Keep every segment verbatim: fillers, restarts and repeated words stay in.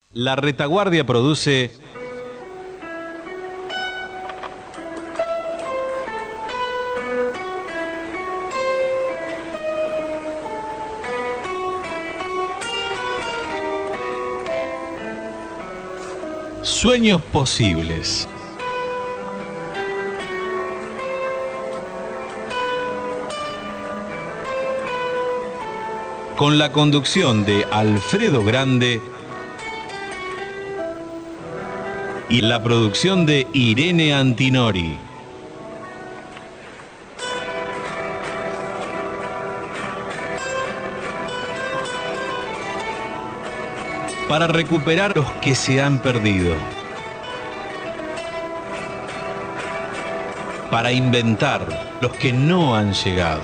La Retaguardia produce Sueños Posibles. Con la conducción de Alfredo Grande y la producción de Irene Antinori. Para recuperar los que se han perdido. Para inventar los que no han llegado.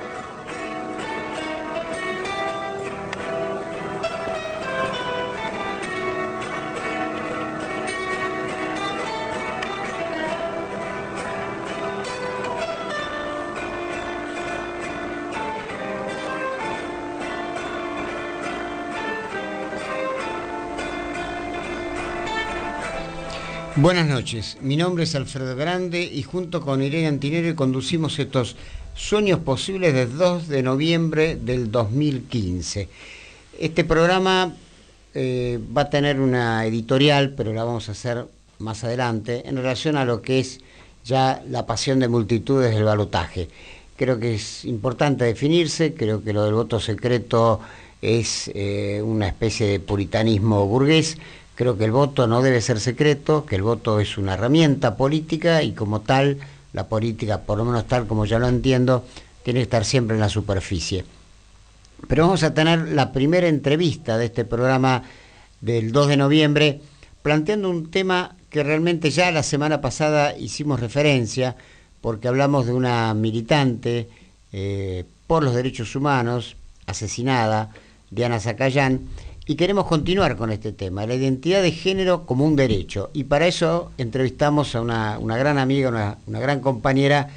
Buenas noches, mi nombre es Alfredo Grande y junto con Irene Antinori conducimos estos Sueños Posibles del dos de noviembre del dos mil quince. Este programa eh, va a tener una editorial, pero la vamos a hacer más adelante, en relación a lo que es ya la pasión de multitudes del balotaje. Creo que es importante definirse, creo que lo del voto secreto es eh, una especie de puritanismo burgués. Creo que el voto no debe ser secreto, que el voto es una herramienta política y como tal, la política, por lo menos tal como ya lo entiendo, tiene que estar siempre en la superficie. Pero vamos a tener la primera entrevista de este programa del dos de noviembre, planteando un tema que realmente ya la semana pasada hicimos referencia, porque hablamos de una militante eh, por los derechos humanos, asesinada, Diana Zacayán, y queremos continuar con este tema, la identidad de género como un derecho. Y para eso entrevistamos a una, una gran amiga, una, una gran compañera,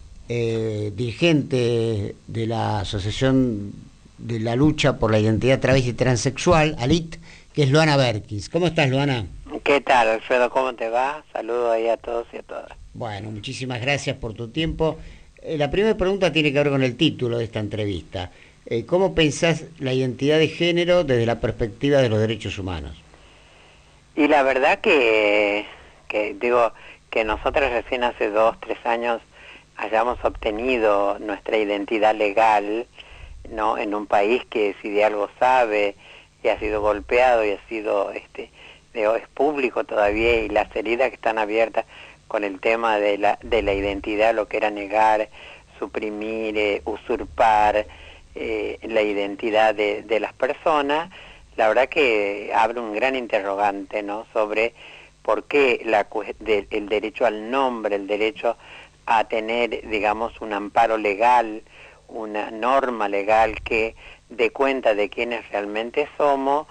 eh, dirigente de la Asociación de la Lucha por la Identidad Travesti y Transexual, ALIT, que es Luana Berkins. ¿Cómo estás, Luana? ¿Qué tal, Alfredo? ¿Cómo te va? Saludos ahí a todos y a todas. Bueno, muchísimas gracias por tu tiempo. Eh, la primera pregunta tiene que ver con el título de esta entrevista. Eh, ¿Cómo pensás la identidad de género desde la perspectiva de los derechos humanos? Y la verdad que, que digo, que nosotros recién hace dos, tres años hayamos obtenido nuestra identidad legal, ¿no? En un país que si de algo sabe y ha sido golpeado y ha sido, este, digo, es público todavía y las heridas que están abiertas con el tema de la, de la identidad, lo que era negar, suprimir, eh, usurpar, Eh, la identidad de, de las personas, la verdad que abre un gran interrogante, ¿no? Sobre por qué la, de, el derecho al nombre, el derecho a tener, digamos, un amparo legal, una norma legal que dé cuenta de quiénes realmente somos,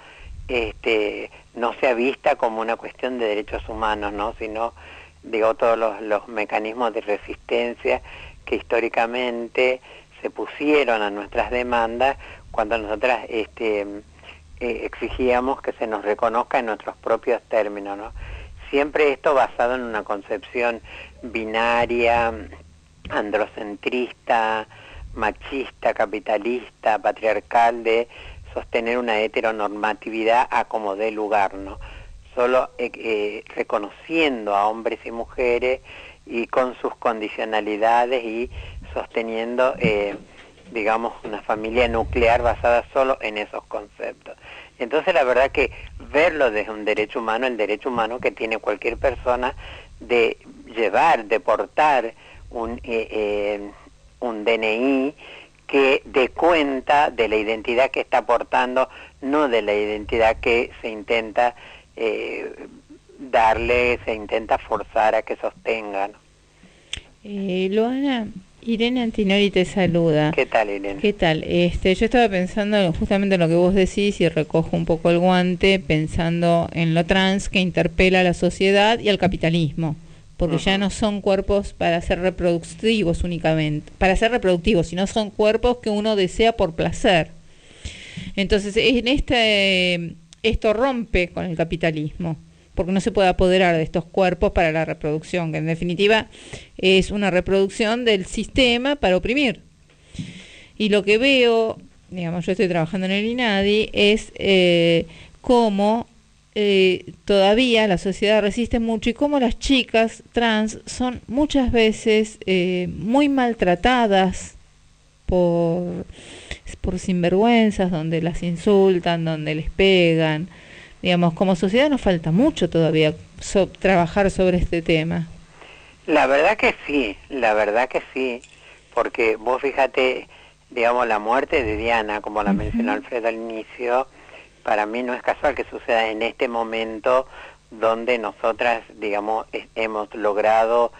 este, no sea vista como una cuestión de derechos humanos, ¿no? Sino, digo, todos los, los mecanismos de resistencia que históricamente se pusieron a nuestras demandas cuando nosotras este, eh, exigíamos que se nos reconozca en nuestros propios términos, ¿no? Siempre esto basado en una concepción binaria, androcentrista, machista, capitalista, patriarcal, de sostener una heteronormatividad a como dé lugar, ¿no? Solo eh, eh, reconociendo a hombres y mujeres y con sus condicionalidades y sosteniendo, eh, digamos, una familia nuclear basada solo en esos conceptos. Entonces, la verdad que verlo desde un derecho humano, el derecho humano que tiene cualquier persona de llevar, de portar un, eh, eh, un D N I que dé cuenta de la identidad que está portando, no de la identidad que se intenta eh, darle, se intenta forzar a que sostenga, ¿no? Eh, Luana, Irene Antinori te saluda. ¿Qué tal, Irene? ¿Qué tal? Este, yo estaba pensando justamente en lo que vos decís y recojo un poco el guante pensando en lo trans que interpela a la sociedad y al capitalismo, porque uh-huh. ya no son cuerpos para ser reproductivos únicamente, para ser reproductivos, sino son cuerpos que uno desea por placer. Entonces, en este esto rompe con el capitalismo, porque no se puede apoderar de estos cuerpos para la reproducción, que en definitiva es una reproducción del sistema para oprimir. Y lo que veo, digamos, yo estoy trabajando en el INADI, es eh, cómo eh, todavía la sociedad resiste mucho y cómo las chicas trans son muchas veces eh, muy maltratadas por, por sinvergüenzas, donde las insultan, donde les pegan. Digamos, como sociedad nos falta mucho todavía so, trabajar sobre este tema. La verdad que sí, la verdad que sí, porque vos fíjate, digamos, la muerte de Diana, como la uh-huh. mencionó Alfredo al inicio, para mí no es casual que suceda en este momento donde nosotras, digamos, hemos logrado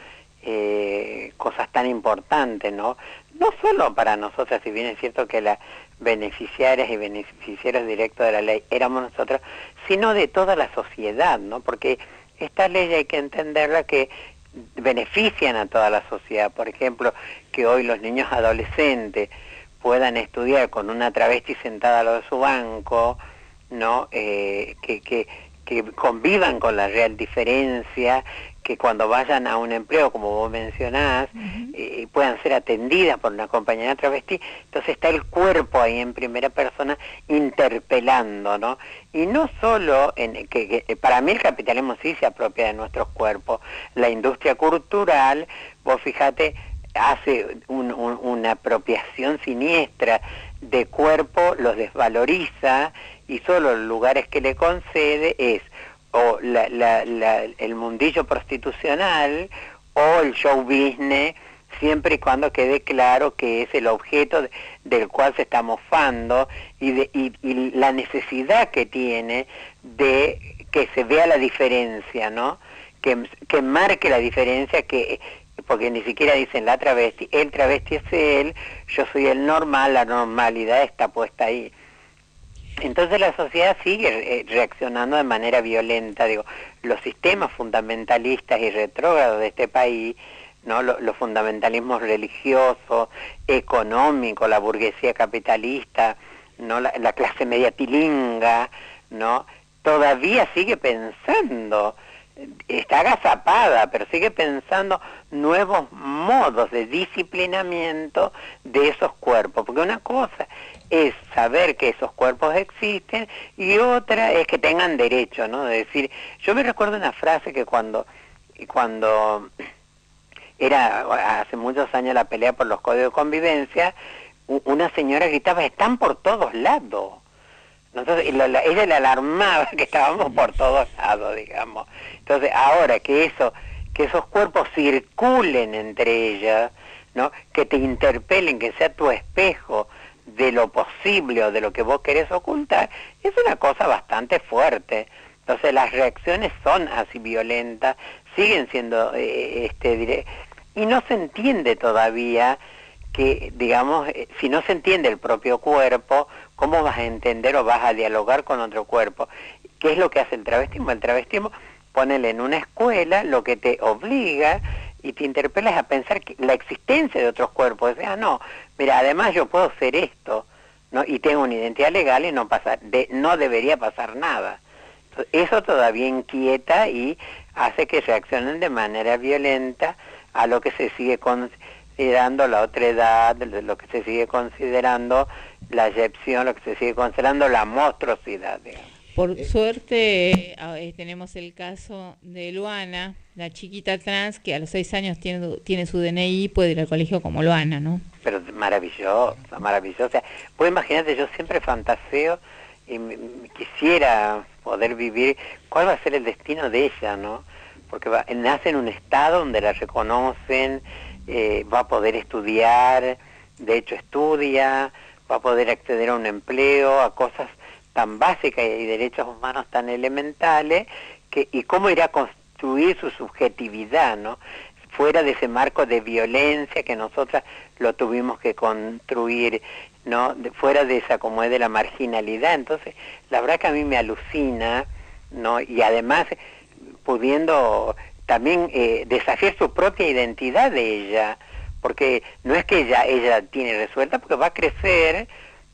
eh, cosas tan importantes, ¿no? No solo para nosotras, si bien es cierto que las beneficiarias y beneficiarios directos de la ley éramos nosotros, sino de toda la sociedad, ¿no? Porque esta ley hay que entenderla que benefician a toda la sociedad. Por ejemplo, que hoy los niños adolescentes puedan estudiar con una travesti sentada a lo de su banco, ¿no? Eh, que, que, que convivan con la real diferencia, que cuando vayan a un empleo, como vos mencionás, uh-huh. eh, puedan ser atendidas por una compañera travesti. Entonces está el cuerpo ahí en primera persona interpelando, ¿no? Y no solo, en que, que para mí el capitalismo sí se apropia de nuestros cuerpos. La industria cultural, vos fíjate, hace un, un, una apropiación siniestra de cuerpo, los desvaloriza y solo los lugares que le concede es o la, la, la, el mundillo prostitucional o el show business, siempre y cuando quede claro que es el objeto de, del cual se está mofando y, de, y, y la necesidad que tiene de que se vea la diferencia, ¿no? Que, que marque la diferencia, que porque ni siquiera dicen la travesti, el travesti es él, yo soy el normal, la normalidad está puesta ahí. Entonces la sociedad sigue reaccionando de manera violenta. Digo, los sistemas fundamentalistas y retrógrados de este país, ¿no? Los, los fundamentalismos religiosos, económicos, la burguesía capitalista, ¿no? La, la clase media tilinga, ¿no? Todavía sigue pensando, está agazapada, pero sigue pensando nuevos modos de disciplinamiento de esos cuerpos, porque una cosa es saber que esos cuerpos existen y otra es que tengan derecho, ¿no? Es decir, yo me recuerdo una frase que cuando cuando era hace muchos años la pelea por los códigos de convivencia, una señora gritaba, están por todos lados. Entonces, ella le alarmaba que estábamos por todos lados, digamos. Entonces, ahora que eso, que esos cuerpos circulen entre ellas, ¿no? Que te interpelen, que sea tu espejo de lo posible o de lo que vos querés ocultar, es una cosa bastante fuerte. Entonces, las reacciones son así violentas, siguen siendo, eh, este, diré, y no se entiende todavía que, digamos, eh, si no se entiende el propio cuerpo, ¿cómo vas a entender o vas a dialogar con otro cuerpo? ¿Qué es lo que hace el travestismo? El travestismo, ponele en una escuela, lo que te obliga y te interpela es a pensar que la existencia de otros cuerpos. O sea, no, mira, además yo puedo ser esto, ¿no? Y tengo una identidad legal y no pasa, de, no debería pasar nada. Entonces, eso todavía inquieta y hace que reaccionen de manera violenta a lo que se sigue considerando la otredad, lo que se sigue considerando la excepción, lo que se sigue considerando la monstruosidad, digamos. Por suerte eh, tenemos el caso de Luana, la chiquita trans que a los seis años tiene, tiene su D N I y puede ir al colegio como Luana, ¿no? Pero maravilloso, maravilloso. O sea, pues imagínate, yo siempre fantaseo y me, me quisiera poder vivir cuál va a ser el destino de ella, ¿no? Porque va, nace en un estado donde la reconocen, eh, va a poder estudiar, de hecho estudia, va a poder acceder a un empleo, a cosas tan básicas y derechos humanos tan elementales, que y cómo irá a construir su subjetividad, ¿no? Fuera de ese marco de violencia que nosotras lo tuvimos que construir, ¿no? De, fuera de esa, como es, de la marginalidad. Entonces, la verdad que a mí me alucina, ¿no? Y además, pudiendo también eh, desafiar su propia identidad de ella, porque no es que ella, ella tiene resuelta, porque va a crecer,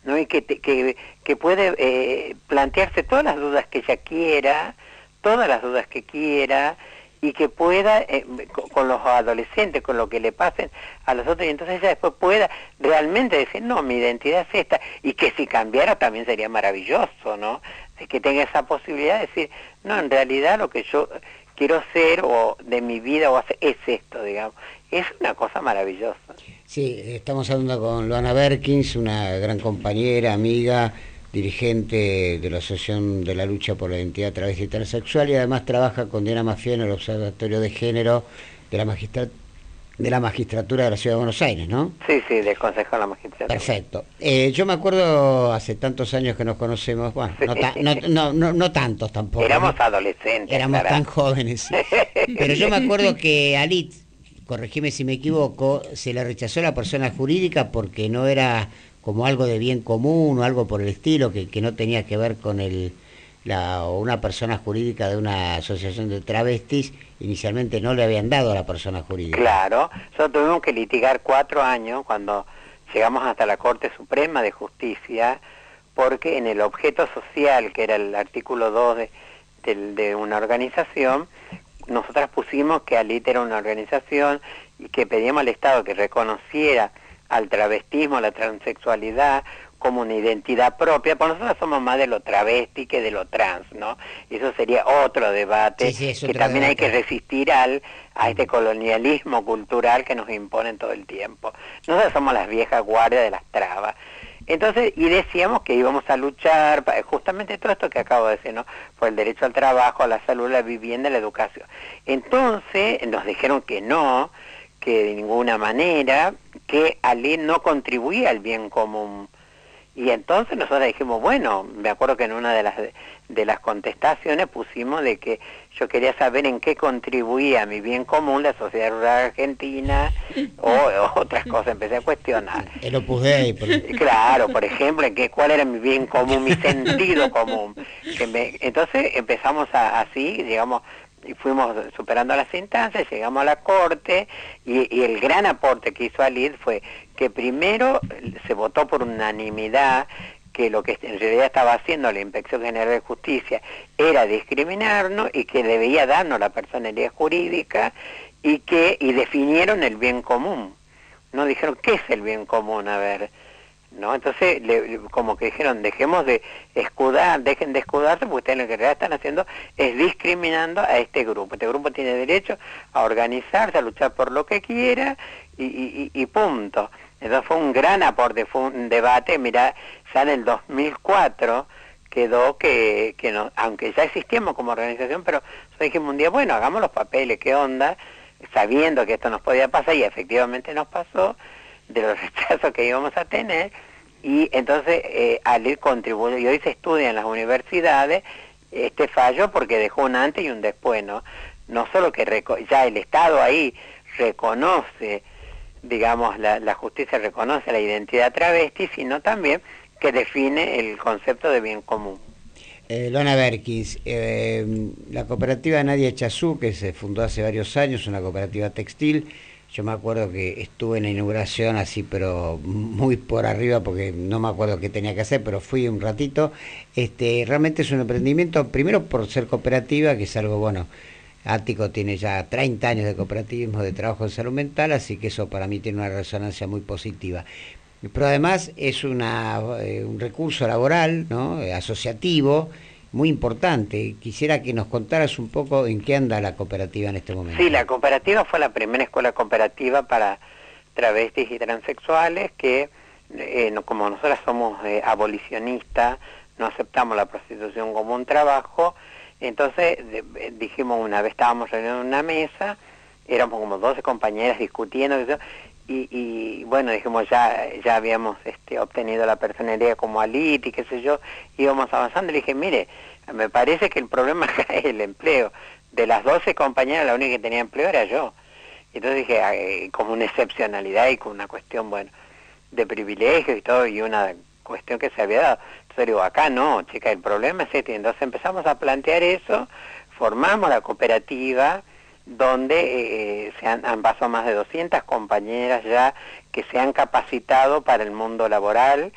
¿no? Y que, te, que, que puede eh, plantearse todas las dudas que ella quiera, todas las dudas que quiera, y que pueda, eh, con, con los adolescentes, con lo que le pasen a los otros, y entonces ella después pueda realmente decir, no, mi identidad es esta, y que si cambiara también sería maravilloso, ¿no? De que tenga esa posibilidad de decir, no, en realidad lo que yo quiero ser, o de mi vida, o hacer, es esto, digamos. Es una cosa maravillosa. Sí, estamos hablando con Luana Berkins, una gran compañera, amiga, dirigente de la Asociación de la Lucha por la Identidad Travesti y Transexual, y además trabaja con Diana Maffia en el Observatorio de Género de la, magistra de la Magistratura de la Ciudad de Buenos Aires, ¿no? Sí, sí, del Consejo de la Magistratura. Perfecto. Eh, yo me acuerdo hace tantos años que nos conocemos, bueno, sí. no, ta no, no, no, no tantos tampoco. Éramos ¿no? adolescentes. Éramos ¿verdad? tan jóvenes. Sí. Pero yo me acuerdo que a Lit, corregime si me equivoco, se le rechazó la persona jurídica porque no era como algo de bien común o algo por el estilo, que, que no tenía que ver con el la o una persona jurídica de una asociación de travestis. Inicialmente no le habían dado a la persona jurídica. Claro, nosotros tuvimos que litigar cuatro años cuando llegamos hasta la Corte Suprema de Justicia, porque en el objeto social, que era el artículo dos de, de, de una organización, nosotras pusimos que ALIT era una organización y que pedíamos al Estado que reconociera al travestismo, a la transexualidad, como una identidad propia, porque nosotros somos más de lo travesti que de lo trans, ¿no? Y eso sería otro debate, sí, sí, que otro también debate. hay que resistir al a este colonialismo cultural que nos imponen todo el tiempo. Nosotros somos las viejas guardias de las trabas. Entonces, y decíamos que íbamos a luchar, justamente todo esto que acabo de decir, ¿no? Por el derecho al trabajo, a la salud, a la vivienda, a la educación. Entonces, nos dijeron que no, que de ninguna manera, que ALIT no contribuía al bien común. Y entonces nosotros dijimos, bueno, me acuerdo que en una de las de las contestaciones pusimos de que yo quería saber en qué contribuía a mi bien común la sociedad rural argentina o, o otras cosas, empecé a cuestionar. El Opus Dei. Por... Claro, por ejemplo, en qué, cuál era mi bien común, mi sentido común. Que me, entonces empezamos a, así, digamos, y fuimos superando las instancias, llegamos a la Corte, y, y el gran aporte que hizo ALIT fue que primero se votó por unanimidad que lo que en realidad estaba haciendo la Inspección General de Justicia era discriminarnos y que debía darnos la personalidad jurídica, y que y definieron el bien común. No dijeron qué es el bien común, a ver, ¿no? Entonces, le, como que dijeron, dejemos de escudar, dejen de escudarse, porque ustedes lo que en realidad están haciendo es discriminando a este grupo. Este grupo tiene derecho a organizarse, a luchar por lo que quiera, y, y, y punto. Entonces fue un gran aporte, fue un debate. Mirá, ya en el dos mil cuatro quedó que, que no, aunque ya existíamos como organización, pero nosotros dijimos un día, bueno, hagamos los papeles, ¿qué onda? Sabiendo que esto nos podía pasar, y efectivamente nos pasó, de los rechazos que íbamos a tener, y entonces eh, ALIT contribuyó, y hoy se estudia en las universidades este fallo porque dejó un antes y un después, ¿no? No solo que ya el Estado ahí reconoce, digamos, la, la justicia reconoce la identidad travesti, sino también que define el concepto de bien común. Eh, Luana Berkins, eh, la cooperativa Nadia Chazú, que se fundó hace varios años, una cooperativa textil. Yo me acuerdo que estuve en la inauguración así, pero muy por arriba, porque no me acuerdo qué tenía que hacer, pero fui un ratito. Este, realmente es un emprendimiento, primero por ser cooperativa, que es algo, bueno, Ático tiene ya treinta años de cooperativismo, de trabajo en salud mental, así que eso para mí tiene una resonancia muy positiva. Pero además es una, eh, un recurso laboral, ¿no? Eh, asociativo, muy importante. Quisiera que nos contaras un poco en qué anda la cooperativa en este momento. Sí, la cooperativa fue la primera escuela cooperativa para travestis y transexuales que, eh, no, como nosotras somos eh, abolicionistas, no aceptamos la prostitución como un trabajo, entonces de, de, dijimos, una vez estábamos reunidos en una mesa, éramos como doce compañeras discutiendo, y, y bueno, dijimos, ya ya habíamos este, obtenido la personería como ALIT y qué sé yo, íbamos avanzando, y le dije, mire, me parece que el problema es el empleo. De las doce compañeras, la única que tenía empleo era yo. Entonces dije, eh, como una excepcionalidad y con una cuestión, bueno, de privilegio y todo, y una cuestión que se había dado. Entonces digo, acá no, chica, el problema es este. Entonces empezamos a plantear eso, formamos la cooperativa, donde eh, se han, han pasado más de doscientas compañeras ya que se han capacitado para el mundo laboral,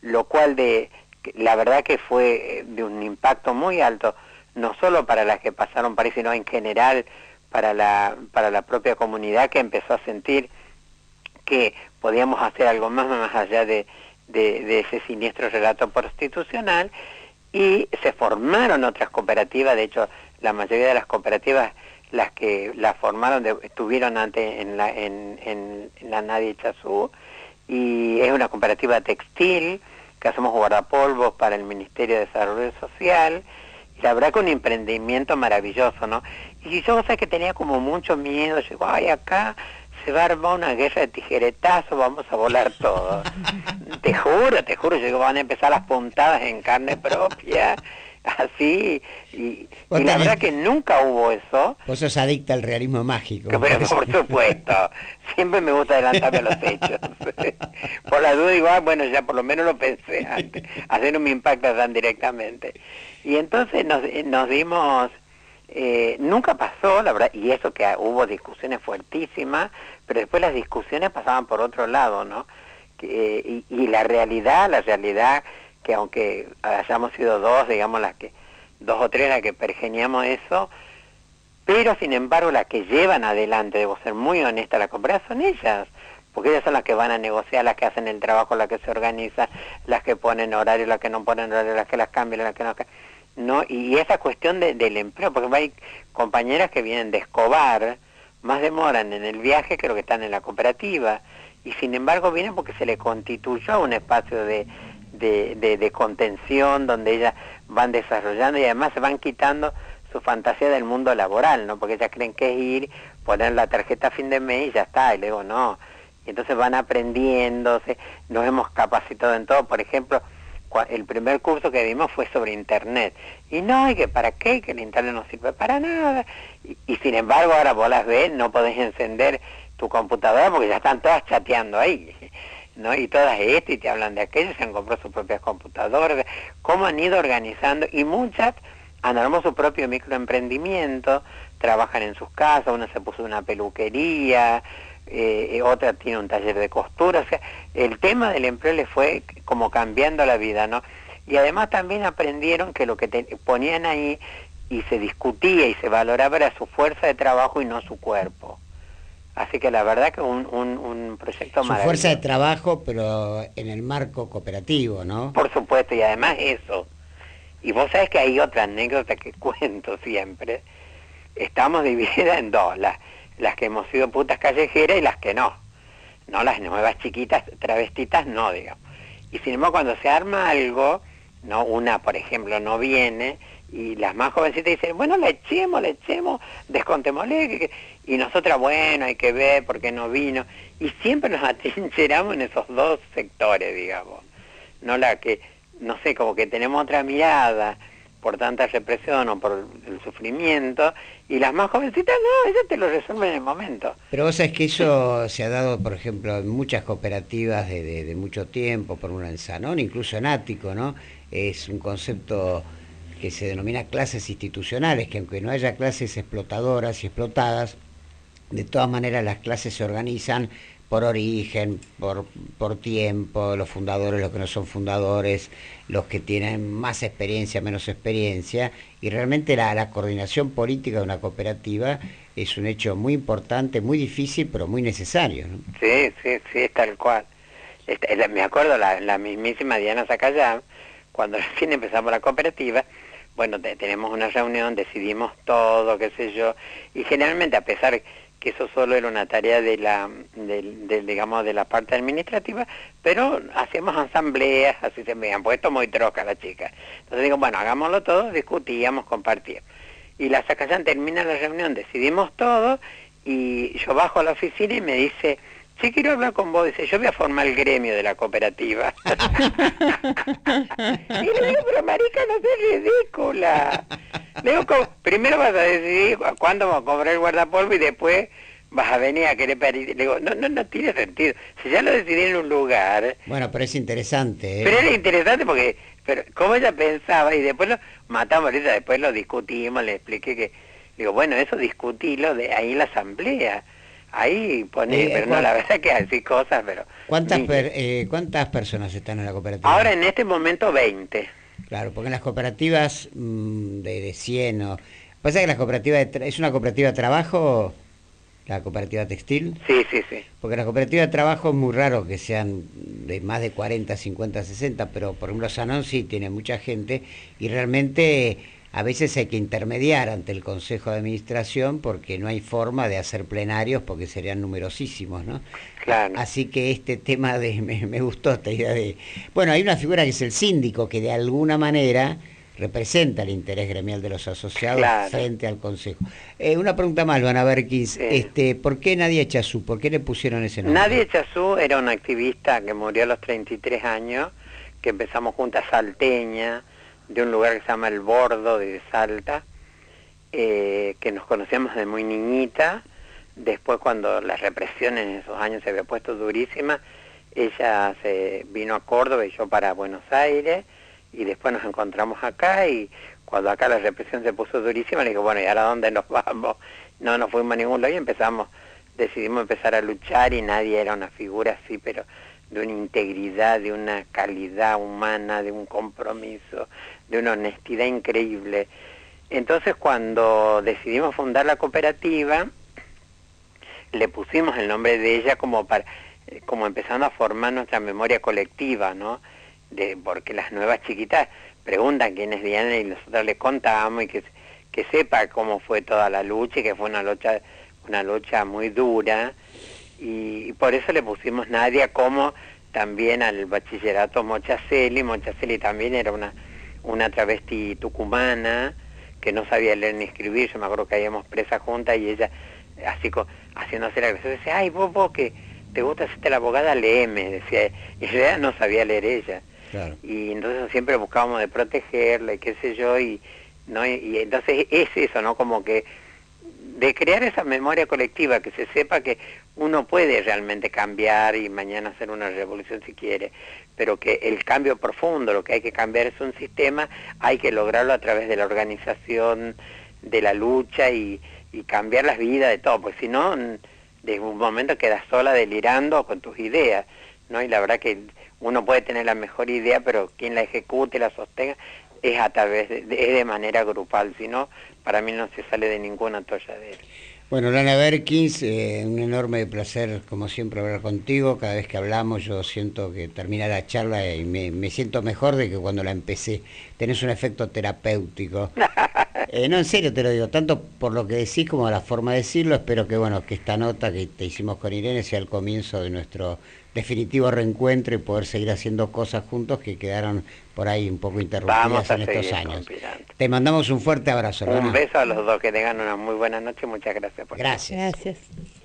lo cual de la verdad que fue de un impacto muy alto, no solo para las que pasaron por ahí, sino en general para la, para la propia comunidad, que empezó a sentir que podíamos hacer algo más, más allá de, de, de ese siniestro relato prostitucional, y se formaron otras cooperativas. De hecho, la mayoría de las cooperativas, las que las formaron, de, estuvieron antes en la, en, en, en la Nadia Itzazú, y es una cooperativa textil, que hacemos guardapolvos para el Ministerio de Desarrollo Social, y la verdad que un emprendimiento maravilloso, ¿no? Y yo, o sea, que tenía como mucho miedo, yo digo, ay, acá se va a armar una guerra de tijeretazos, vamos a volar todo. Te juro, te juro, yo digo, van a empezar las puntadas en carne propia, así, y, y la verdad que nunca hubo eso. Vos sos adicta al realismo mágico. Que, pero por supuesto, siempre me gusta adelantarme a los hechos. Por la duda digo, ah, bueno, ya por lo menos lo pensé antes, así no me impacta tan directamente. Y entonces nos, nos dimos, eh, nunca pasó, la verdad, y eso que hubo discusiones fuertísimas, pero después las discusiones pasaban por otro lado, ¿no? Que, y, y la realidad, la realidad que aunque hayamos sido dos, digamos, las que, dos o tres las que pergeniamos eso, pero sin embargo las que llevan adelante, debo ser muy honesta, la cooperativa son ellas, porque ellas son las que van a negociar, las que hacen el trabajo, las que se organizan, las que ponen horario, las que no ponen horario, las que las cambian, las que no, no, y esa cuestión de, del empleo, porque hay compañeras que vienen de Escobar, más demoran en el viaje que lo que están en la cooperativa, y sin embargo vienen porque se les constituyó un espacio de, de, de, de contención donde ellas van desarrollando, y además se van quitando su fantasía del mundo laboral, ¿no? Porque ellas creen que es ir, poner la tarjeta a fin de mes y ya está, y luego no. Y entonces van aprendiéndose, nos hemos capacitado en todo. Por ejemplo, el primer curso que dimos fue sobre internet. Y no, y que para qué, que el internet no sirve para nada. Y, y sin embargo, ahora vos las ves, no podés encender tu computadora porque ya están todas chateando ahí, ¿no? Y todas esto, y te hablan de aquello, se han comprado sus propias computadoras, cómo han ido organizando, y muchas han armado su propio microemprendimiento, trabajan en sus casas, una se puso una peluquería, eh, otra tiene un taller de costura. O sea, el tema del empleo les fue como cambiando la vida, ¿no? Y además también aprendieron que lo que te ponían ahí y se discutía y se valoraba era su fuerza de trabajo y no su cuerpo. Así que la verdad que un, un, un proyecto su maravilloso. Su fuerza de trabajo, pero en el marco cooperativo, ¿no? Por supuesto, y además eso. Y vos sabés que hay otra anécdota que cuento siempre. Estamos divididas en dos, las, las que hemos sido putas callejeras y las que no. No, las nuevas chiquitas, travestitas, no, digamos. Y sin embargo, cuando se arma algo, no, una, por ejemplo, no viene, y las más jovencitas dicen, bueno, le echemos, le echemos, descontémosle, que, que... y nosotras, bueno, hay que ver por qué no vino. Y siempre nos atrincheramos en esos dos sectores, digamos. No la que... no sé, como que tenemos otra mirada por tanta represión o por el sufrimiento, y las más jovencitas no, ellas te lo resuelven en el momento. Pero vos sabés que eso se ha dado, por ejemplo, en muchas cooperativas de, de, de mucho tiempo, por una en Sanón, incluso en Ático, ¿no? Es un concepto que se denomina clases institucionales, que aunque no haya clases explotadoras y explotadas, de todas maneras las clases se organizan por origen, por, por tiempo, los fundadores, los que no son fundadores, los que tienen más experiencia, menos experiencia, y realmente la, la coordinación política de una cooperativa es un hecho muy importante, muy difícil, pero muy necesario, ¿no? Sí, sí, sí, es tal cual. Este, me acuerdo la, la mismísima Diana Zacayán, cuando recién empezamos la cooperativa, bueno, te, tenemos una reunión, decidimos todo, qué sé yo, y generalmente a pesar que eso solo era una tarea de la, de, de, digamos, de la parte administrativa, pero hacíamos asambleas, así se me han puesto muy troca la chica. Entonces digo, bueno, hagámoslo todo, discutíamos, compartíamos. Y la Zacayán termina la reunión, decidimos todo, y yo bajo a la oficina y me dice, sí, quiero hablar con vos. Dice, yo voy a formar el gremio de la cooperativa. Y le digo, pero marica, no seas ridícula. Le digo, primero vas a decidir cuándo vamos a cobrar el guardapolvo y después vas a venir a querer pedir. Le digo, no, no, no tiene sentido. Si ya lo decidí en un lugar... Bueno, pero es interesante, ¿eh? Pero era interesante porque, pero como ella pensaba, y después lo matamos ahorita, después lo discutimos, le expliqué que... Digo, bueno, eso discutirlo de ahí en la asamblea. ahí pone, Eh, pero no, ¿cuán- la verdad que así cosas, pero... ¿Cuántas, ni- per- eh, ¿Cuántas personas están en la cooperativa? Ahora en este momento veinte. Claro, porque en las cooperativas mm, de, de cien o... ¿Pasa que las cooperativas de tra- es una cooperativa de trabajo, la cooperativa textil? Sí, sí, sí. Porque las cooperativas de trabajo es muy raro que sean de más de cuarenta, cincuenta, sesenta, pero por ejemplo Sanón sí tiene mucha gente y realmente a veces hay que intermediar ante el Consejo de Administración porque no hay forma de hacer plenarios porque serían numerosísimos, ¿no? Claro. Así que este tema de... Me, me gustó esta idea de... Bueno, hay una figura que es el síndico que de alguna manera representa el interés gremial de los asociados Claro. frente al Consejo. Eh, una pregunta más, Luana Berkins. Sí. Este, ¿por qué Nadia Chazú? ¿Por qué le pusieron ese nombre? Nadia Chazú era una activista que murió a los treinta y tres años, que empezamos juntas, salteña, de un lugar que se llama El Bordo de Salta, eh, que nos conocíamos de muy niñita. Después, cuando la represión en esos años se había puesto durísima, ella se vino a Córdoba y yo para Buenos Aires, y después nos encontramos acá, y cuando acá la represión se puso durísima, le dije, bueno, ¿y ahora dónde nos vamos? No nos fuimos a ningún lado y empezamos, decidimos empezar a luchar, y Nadia era una figura así, pero de una integridad, de una calidad humana, de un compromiso, de una honestidad increíble. Entonces, cuando decidimos fundar la cooperativa, le pusimos el nombre de ella como para, como empezando a formar nuestra memoria colectiva, ¿no? De, porque las nuevas chiquitas preguntan quién es Diana y nosotros les contamos, y que, que sepa cómo fue toda la lucha, y que fue una lucha, una lucha muy dura, y, y por eso le pusimos Nadia, como también al bachillerato Mochaceli. Mochaceli también era una, una travesti tucumana que no sabía leer ni escribir. Yo me acuerdo que íbamos presa juntas y ella, así co, haciéndose la graciosa, decía, ay, vos, vos que te gusta hacerte la abogada, léeme, decía, y en realidad no sabía leer ella. Claro. Y entonces siempre buscábamos de protegerla y qué sé yo, y no y, y entonces es eso, ¿no? Como que de crear esa memoria colectiva, que se sepa que uno puede realmente cambiar y mañana hacer una revolución si quiere, pero que el cambio profundo, lo que hay que cambiar es un sistema, hay que lograrlo a través de la organización, de la lucha, y, y cambiar las vidas de todo, pues si no, de un momento quedas sola delirando con tus ideas, ¿no? Y la verdad que uno puede tener la mejor idea, pero quien la ejecute y la sostenga es a través de, de, es de manera grupal, si no, para mí no se sale de ninguna atolladera. Bueno, Luana Berkins, eh, un enorme placer, como siempre, hablar contigo. Cada vez que hablamos yo siento que termina la charla y me, me siento mejor de que cuando la empecé. Tenés un efecto terapéutico. Eh, no, en serio te lo digo, tanto por lo que decís como la forma de decirlo. Espero que, bueno, que esta nota que te hicimos con Irene sea el comienzo de nuestro definitivo reencuentro y poder seguir haciendo cosas juntos que quedaron por ahí un poco interrumpidas en estos años. Conspirando. Te mandamos un fuerte abrazo, Luana. Un beso a los dos, que tengan una muy buena noche. Muchas gracias por Gracias. Gracias.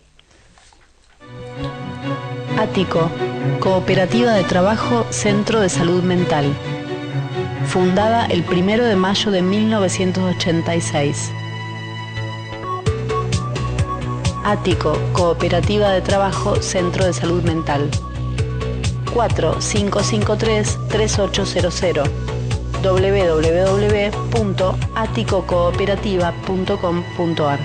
Ático, Cooperativa de Trabajo Centro de Salud Mental. Fundada el primero de mayo de mil novecientos ochenta y seis. Ático, Cooperativa de Trabajo Centro de Salud Mental. cuatro cinco cinco tres tres ocho cero cero. doble u doble u doble u punto ático cooperativa punto com punto a r.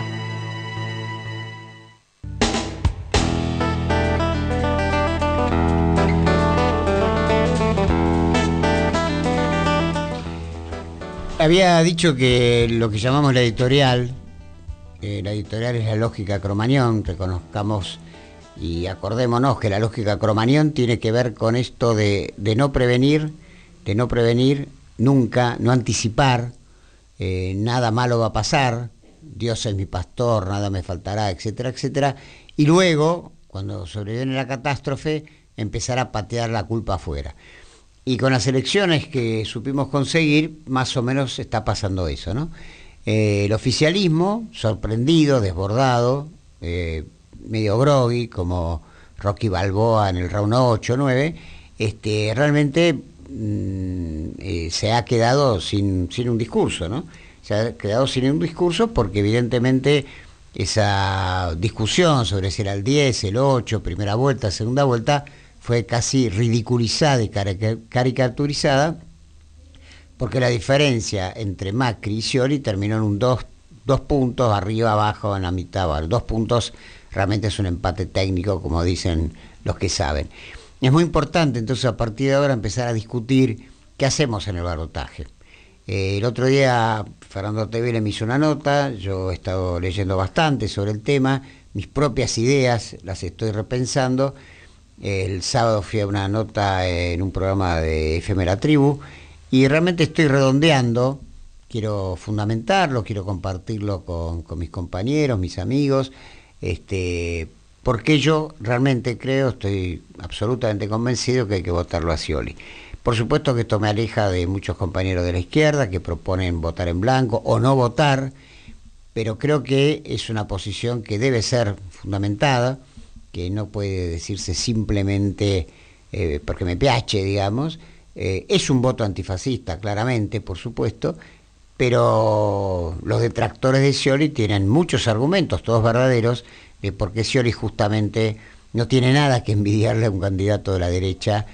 Había dicho que lo que llamamos la editorial, eh, la editorial es la lógica Cromañón. Reconozcamos y acordémonos que la lógica Cromañón tiene que ver con esto de, de no prevenir, de no prevenir nunca, no anticipar, eh, nada malo va a pasar, Dios es mi pastor, nada me faltará, etcétera, etcétera, y luego, cuando sobreviene la catástrofe, empezar a patear la culpa afuera. Y con las elecciones que supimos conseguir, más o menos está pasando eso, ¿no? Eh, el oficialismo, sorprendido, desbordado, eh, medio groggy, como Rocky Balboa en el round ocho o nueve, este, realmente mm, eh, se ha quedado sin, sin un discurso, ¿no? Se ha quedado sin un discurso porque evidentemente esa discusión sobre si era el diez, el ocho, primera vuelta, segunda vuelta, fue casi ridiculizada y caricaturizada, porque la diferencia entre Macri y Scioli terminó en un dos, dos puntos, arriba, abajo, en la mitad, bueno, dos puntos realmente es un empate técnico, como dicen los que saben. Es muy importante entonces a partir de ahora empezar a discutir qué hacemos en el balotaje. Eh, el otro día Fernando Tevele me hizo una nota, yo he estado leyendo bastante sobre el tema, mis propias ideas las estoy repensando. El sábado fui a una nota en un programa de Efemera Tribu y realmente estoy redondeando, quiero fundamentarlo, quiero compartirlo con, con mis compañeros, mis amigos, este, porque yo realmente creo, estoy absolutamente convencido que hay que votarlo a Scioli. Por supuesto que esto me aleja de muchos compañeros de la izquierda que proponen votar en blanco o no votar, pero creo que es una posición que debe ser fundamentada, que no puede decirse simplemente eh, porque me piace, digamos. Eh, es un voto antifascista, claramente, por supuesto, pero los detractores de Scioli tienen muchos argumentos, todos verdaderos, de por qué Scioli justamente no tiene nada que envidiarle a un candidato de la derecha,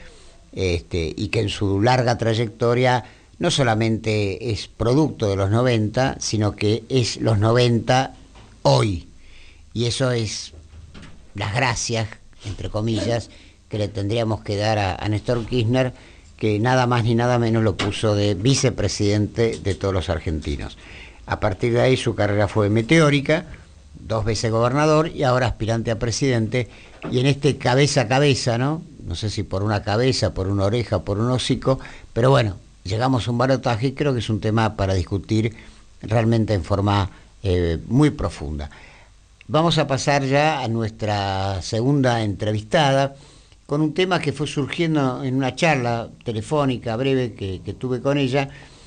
este, y que en su larga trayectoria no solamente es producto de los noventa, sino que es los noventa hoy. Y eso es las gracias, entre comillas, que le tendríamos que dar a, a Néstor Kirchner, que nada más ni nada menos lo puso de vicepresidente de todos los argentinos. A partir de ahí su carrera fue meteórica, dos veces gobernador y ahora aspirante a presidente, y en este cabeza a cabeza, ¿no? No sé si por una cabeza, por una oreja, por un hocico, pero bueno, llegamos a un balotaje y creo que es un tema para discutir realmente en forma eh, muy profunda. Vamos a pasar ya a nuestra segunda entrevistada con un tema que fue surgiendo en una charla telefónica breve que, que tuve con ella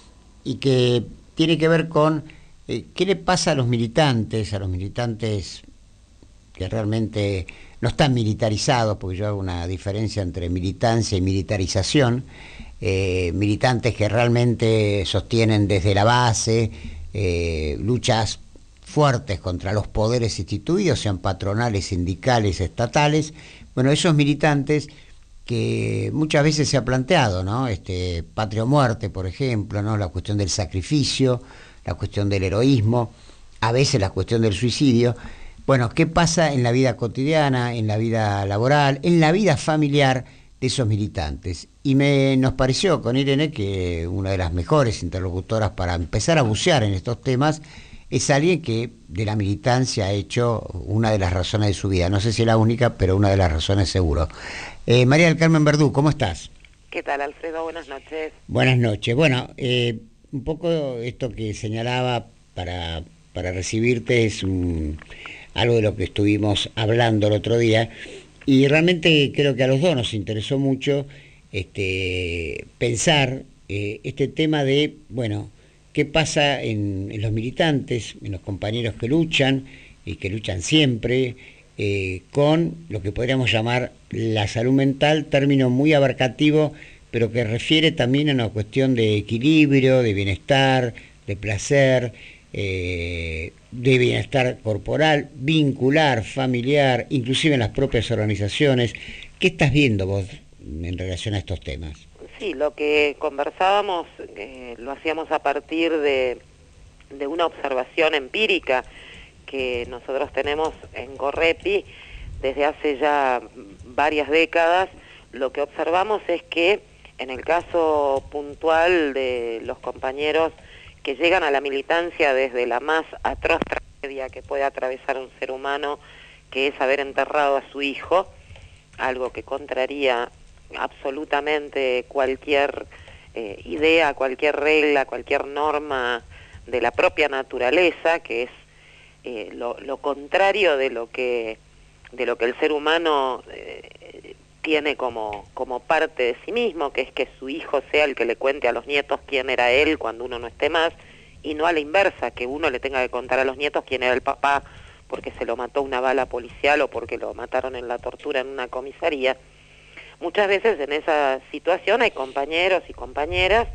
y que tiene que ver con eh, qué le pasa a los militantes, a los militantes que realmente no están militarizados, porque yo hago una diferencia entre militancia y militarización, eh, militantes que realmente sostienen desde la base eh, luchas fuertes contra los poderes instituidos, sean patronales, sindicales, estatales. Bueno, esos militantes que muchas veces se ha planteado, ¿no? Este, patria o muerte, por ejemplo, ¿no? La cuestión del sacrificio, la cuestión del heroísmo, a veces la cuestión del suicidio. Bueno, ¿qué pasa en la vida cotidiana, en la vida laboral, en la vida familiar de esos militantes? Y me nos pareció con Irene que una de las mejores interlocutoras para empezar a bucear en estos temas es alguien que de la militancia ha hecho una de las razones de su vida. No sé si es la única, pero una de las razones seguro. Eh, María del Carmen Verdú, ¿cómo estás? ¿Qué tal, Alfredo? Buenas noches. Buenas noches. Bueno, eh, un poco esto que señalaba para, para recibirte es un, algo de lo que estuvimos hablando el otro día, y realmente creo que a los dos nos interesó mucho este, pensar eh, este tema de, bueno, qué pasa en, en los militantes, en los compañeros que luchan y que luchan siempre, eh, con lo que podríamos llamar la salud mental, término muy abarcativo, pero que refiere también a una cuestión de equilibrio, de bienestar, de placer, eh, de bienestar corporal, vincular, familiar, inclusive en las propias organizaciones. ¿Qué estás viendo vos en relación a estos temas? Sí, lo que conversábamos eh, lo hacíamos a partir de, de una observación empírica que nosotros tenemos en Correpi desde hace ya varias décadas. Lo que observamos es que en el caso puntual de los compañeros que llegan a la militancia desde la más atroz tragedia que puede atravesar un ser humano, que es haber enterrado a su hijo, algo que contraría absolutamente cualquier eh, idea, cualquier regla, cualquier norma de la propia naturaleza, que es eh, lo, lo contrario de lo que de lo que el ser humano eh, tiene como, como parte de sí mismo, que es que su hijo sea el que le cuente a los nietos quién era él cuando uno no esté más, y no a la inversa, que uno le tenga que contar a los nietos quién era el papá porque se lo mató una bala policial o porque lo mataron en la tortura en una comisaría. Muchas veces en esa situación hay compañeros y compañeras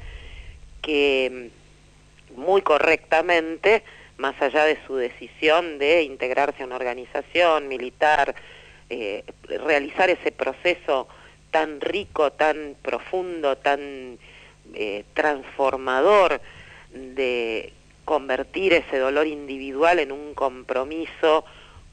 que muy correctamente, más allá de su decisión de integrarse a una organización militar, eh, realizar ese proceso tan rico, tan profundo, tan eh, transformador de convertir ese dolor individual en un compromiso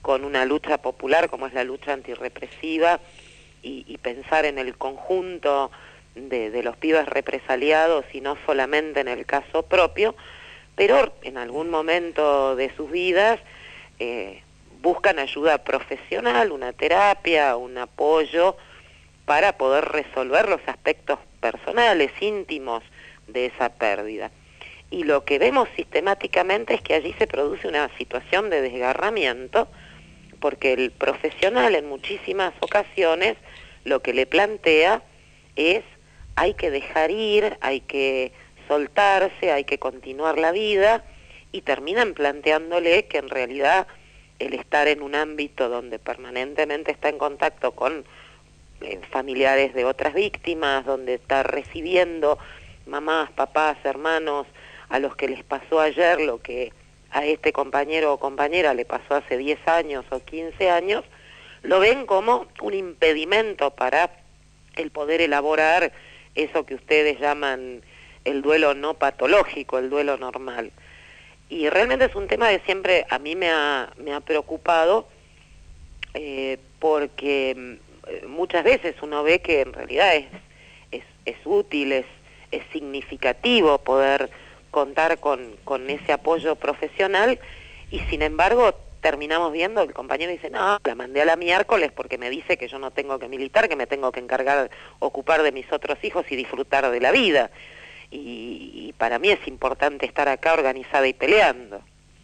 con una lucha popular como es la lucha antirrepresiva y, y pensar en el conjunto de, de los pibes represaliados y no solamente en el caso propio, pero en algún momento de sus vidas eh, buscan ayuda profesional, una terapia, un apoyo para poder resolver los aspectos personales, íntimos de esa pérdida. Y lo que vemos sistemáticamente es que allí se produce una situación de desgarramiento, porque el profesional en muchísimas ocasiones lo que le plantea es hay que dejar ir, hay que soltarse, hay que continuar la vida, y terminan planteándole que en realidad el estar en un ámbito donde permanentemente está en contacto con eh, familiares de otras víctimas, donde está recibiendo mamás, papás, hermanos, a los que les pasó ayer lo que a este compañero o compañera le pasó hace diez años o quince años, lo ven como un impedimento para el poder elaborar eso que ustedes llaman el duelo no patológico, el duelo normal. Y realmente es un tema que siempre a mí me ha, me ha preocupado, eh, porque muchas veces uno ve que en realidad es, es, es útil, es, es significativo poder contar con, con ese apoyo profesional, y sin embargo terminamos viendo que el compañero dice, no, la mandé a la miércoles porque me dice que yo no tengo que militar, que me tengo que encargar, ocupar de mis otros hijos y disfrutar de la vida. Y, y para mí es importante estar acá organizada y peleando.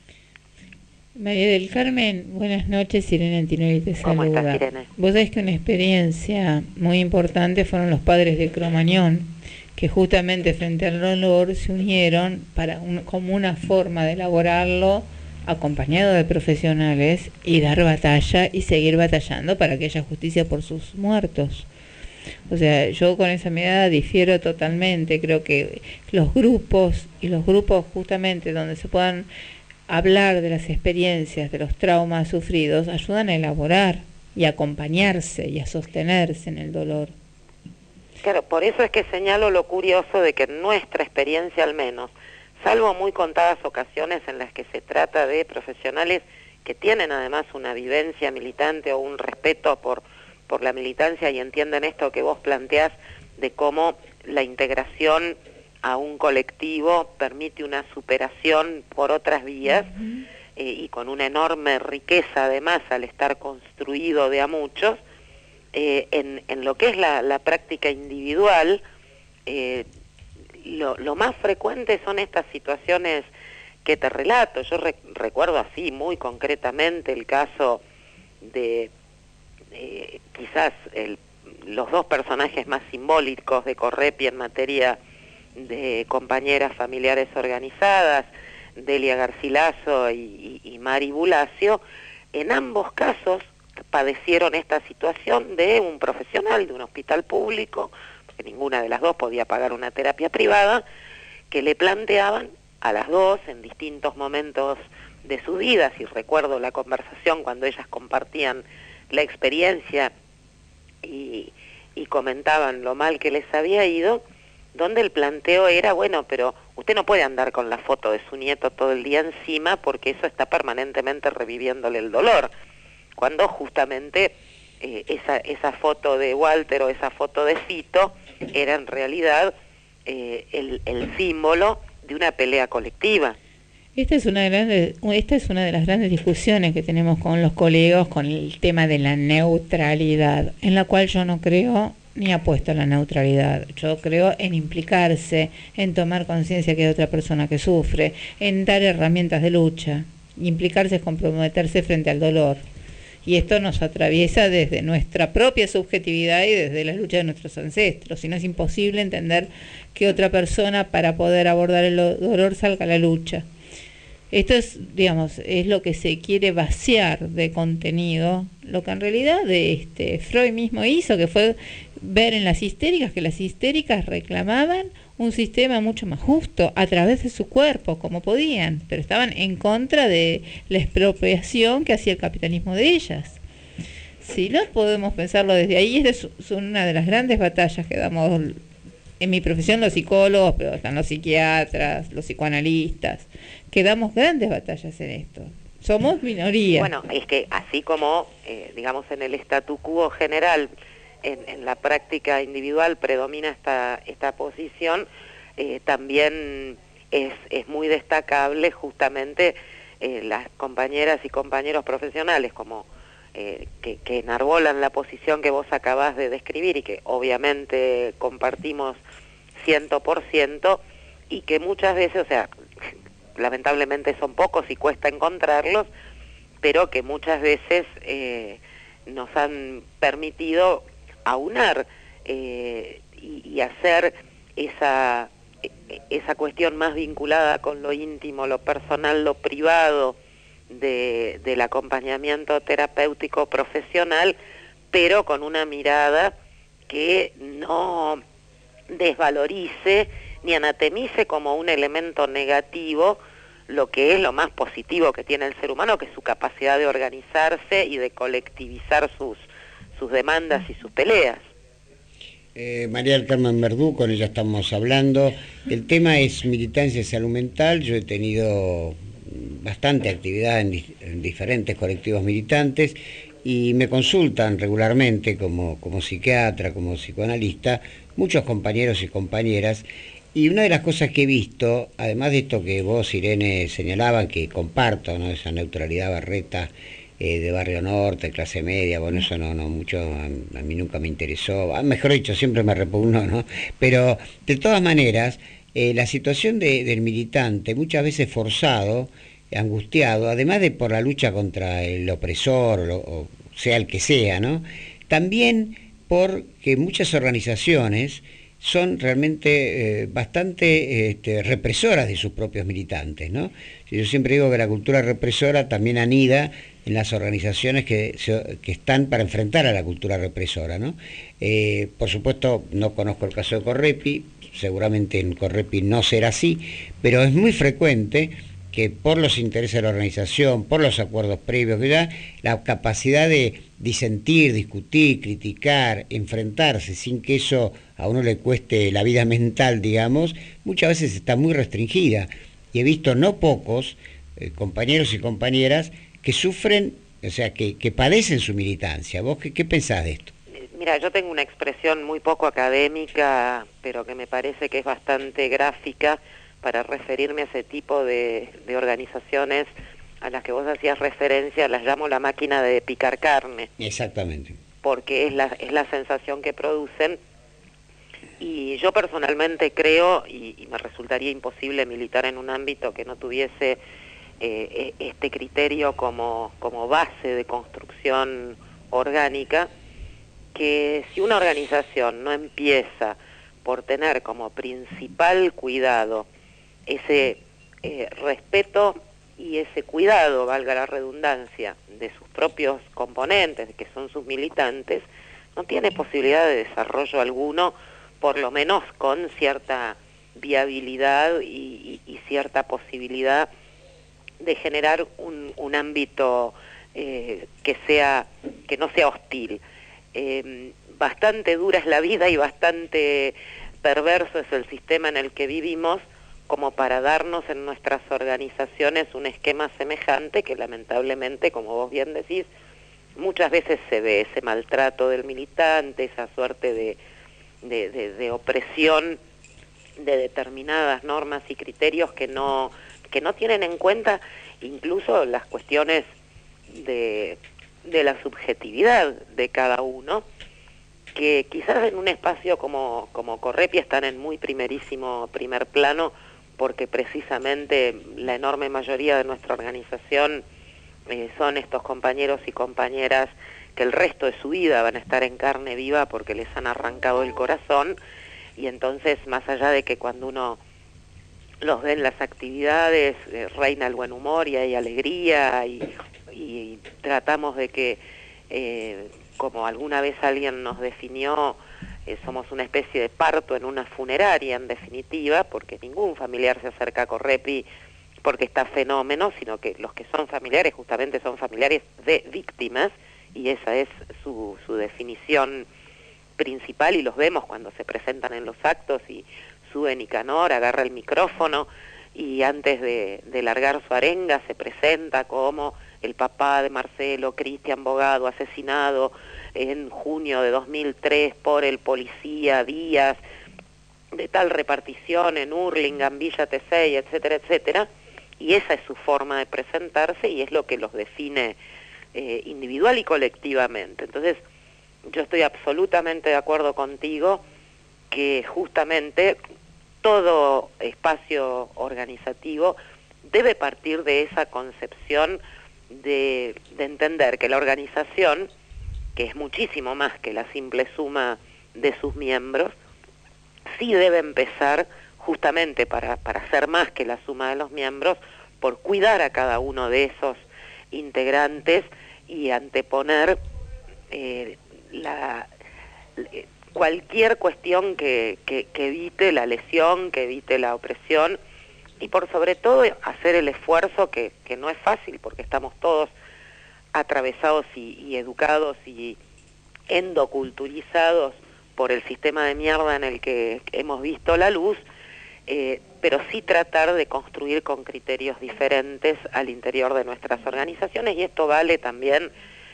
María del Carmen, buenas noches, Irene Antinori te saluda. ¿Cómo estás, Irene? Vos sabés que una experiencia muy importante fueron los padres de Cromañón, que justamente frente al dolor se unieron para un, como una forma de elaborarlo, acompañado de profesionales, y dar batalla y seguir batallando para que haya justicia por sus muertos. O sea, yo con esa mirada difiero totalmente. Creo que los grupos, y los grupos justamente donde se puedan hablar de las experiencias, de los traumas sufridos, ayudan a elaborar y a acompañarse y a sostenerse en el dolor. Claro, por eso es que señalo lo curioso de que en nuestra experiencia al menos, salvo muy contadas ocasiones en las que se trata de profesionales que tienen además una vivencia militante o un respeto por, por la militancia y entienden esto que vos planteás de cómo la integración a un colectivo permite una superación por otras vías, uh-huh. eh, y con una enorme riqueza además al estar construido de a muchos. Eh, en, en lo que es la, la práctica individual, eh, lo, lo más frecuente son estas situaciones que te relato. Yo re, recuerdo así muy concretamente el caso de eh, quizás el, los dos personajes más simbólicos de Correpi en materia de compañeras familiares organizadas, Delia Garcilaso y, y, y Mari Bulacio. En ambos casos padecieron esta situación de un profesional de un hospital público, porque ninguna de las dos podía pagar una terapia privada, que le planteaban a las dos en distintos momentos de sus vidas, y recuerdo la conversación cuando ellas compartían la experiencia y, y comentaban lo mal que les había ido, donde el planteo era, bueno, pero usted no puede andar con la foto de su nieto todo el día encima porque eso está permanentemente reviviéndole el dolor, cuando justamente eh, esa, esa foto de Walter o esa foto de Fito era en realidad eh, el, el símbolo de una pelea colectiva. Esta es una de grandes, esta es una de las grandes discusiones que tenemos con los colegas con el tema de la neutralidad, en la cual yo no creo ni apuesto a la neutralidad. Yo creo en implicarse, en tomar conciencia que hay otra persona que sufre, en dar herramientas de lucha. Implicarse es comprometerse frente al dolor. Y esto nos atraviesa desde nuestra propia subjetividad y desde la lucha de nuestros ancestros. Si no, es imposible entender que otra persona, para poder abordar el dolor, salga a la lucha. Esto es, digamos, es lo que se quiere vaciar de contenido, lo que en realidad de este Freud mismo hizo, que fue ver en las histéricas que las histéricas reclamaban un sistema mucho más justo a través de su cuerpo, como podían, pero estaban en contra de la expropiación que hacía el capitalismo de ellas. Si no podemos pensarlo desde ahí, esta es una de las grandes batallas que damos en mi profesión los psicólogos, pero están los psiquiatras, los psicoanalistas, que damos grandes batallas en esto. Somos minoría. Bueno, es que así como, eh, digamos, en el statu quo general, en, en la práctica individual predomina esta, esta posición, eh, también es, es muy destacable justamente eh, las compañeras y compañeros profesionales como eh, que, que enarbolan la posición que vos acabás de describir y que obviamente compartimos ciento por ciento, y que muchas veces, o sea, lamentablemente son pocos y cuesta encontrarlos, pero que muchas veces eh, nos han permitido aunar eh, y, y hacer esa, esa cuestión más vinculada con lo íntimo, lo personal, lo privado de, del acompañamiento terapéutico profesional, pero con una mirada que no desvalorice ni anatemice como un elemento negativo lo que es lo más positivo que tiene el ser humano, que es su capacidad de organizarse y de colectivizar sus, sus demandas y sus peleas. Eh, María del Carmen Verdú, con ella estamos hablando. El tema es militancia y salud mental. Yo he tenido bastante actividad en, di en diferentes colectivos militantes y me consultan regularmente como, como psiquiatra, como psicoanalista, muchos compañeros y compañeras. Y una de las cosas que he visto, además de esto que vos, Irene, señalaban, que comparto, ¿no? Esa neutralidad barreta eh, de barrio norte, clase media, bueno, eso no, no mucho, a, a mí nunca me interesó, ah, mejor dicho, siempre me repugnó, ¿no? Pero de todas maneras, eh, la situación de, del militante, muchas veces forzado, angustiado, además de por la lucha contra el opresor, o, o sea el que sea, ¿no? También porque muchas organizaciones son realmente eh, bastante este, represoras de sus propios militantes, ¿no? Yo siempre digo que la cultura represora también anida en las organizaciones que, se, que están para enfrentar a la cultura represora, ¿no? Eh, por supuesto, no conozco el caso de Correpi, seguramente en Correpi no será así, pero es muy frecuente que por los intereses de la organización, por los acuerdos previos, que ya la capacidad de disentir, discutir, criticar, enfrentarse, sin que eso a uno le cueste la vida mental, digamos, muchas veces está muy restringida. Y he visto no pocos eh, compañeros y compañeras que sufren, o sea, que, que padecen su militancia. ¿Vos qué, qué pensás de esto? Mira, yo tengo una expresión muy poco académica, pero que me parece que es bastante gráfica para referirme a ese tipo de, de organizaciones a las que vos hacías referencia, las llamo la máquina de picar carne. Exactamente. Porque es la, es la sensación que producen, y yo personalmente creo, y, y me resultaría imposible militar en un ámbito que no tuviese eh, este criterio como, como base de construcción orgánica, que si una organización no empieza por tener como principal cuidado ese eh, respeto y ese cuidado, valga la redundancia, de sus propios componentes, que son sus militantes, no tiene posibilidad de desarrollo alguno, por lo menos con cierta viabilidad y, y, y cierta posibilidad de generar un, un ámbito eh, que sea, que no sea hostil. Eh, bastante dura es la vida y bastante perverso es el sistema en el que vivimos como para darnos en nuestras organizaciones un esquema semejante que lamentablemente, como vos bien decís, muchas veces se ve ese maltrato del militante, esa suerte de, de, de, de opresión de determinadas normas y criterios que no, que no tienen en cuenta incluso las cuestiones de, de la subjetividad de cada uno, que quizás en un espacio como, como Correpi están en muy primerísimo primer plano, porque precisamente la enorme mayoría de nuestra organización eh, son estos compañeros y compañeras que el resto de su vida van a estar en carne viva porque les han arrancado el corazón, y entonces más allá de que cuando uno los ve en las actividades eh, reina el buen humor y hay alegría y, y tratamos de que eh, como alguna vez alguien nos definió, Eh, somos una especie de parto en una funeraria, en definitiva, porque ningún familiar se acerca a Correpi porque está fenómeno, sino que los que son familiares justamente son familiares de víctimas, y esa es su, su definición principal, y los vemos cuando se presentan en los actos y sube Nicanor, agarra el micrófono y antes de, de largar su arenga se presenta como el papá de Marcelo, Cristian Bogado, asesinado en junio de dos mil tres por el policía Díaz, de tal repartición en Hurlingham, Villa Tesey, etcétera, etcétera, y esa es su forma de presentarse y es lo que los define eh, individual y colectivamente. Entonces, yo estoy absolutamente de acuerdo contigo que justamente todo espacio organizativo debe partir de esa concepción de, de entender que la organización, que es muchísimo más que la simple suma de sus miembros, sí debe empezar justamente para, para ser más que la suma de los miembros, por cuidar a cada uno de esos integrantes y anteponer eh, la, cualquier cuestión que, que, que evite la lesión, que evite la opresión, y por sobre todo hacer el esfuerzo que, que no es fácil, porque estamos todos atravesados y, y educados y endoculturizados por el sistema de mierda en el que hemos visto la luz, eh, pero sí tratar de construir con criterios diferentes al interior de nuestras organizaciones, y esto vale también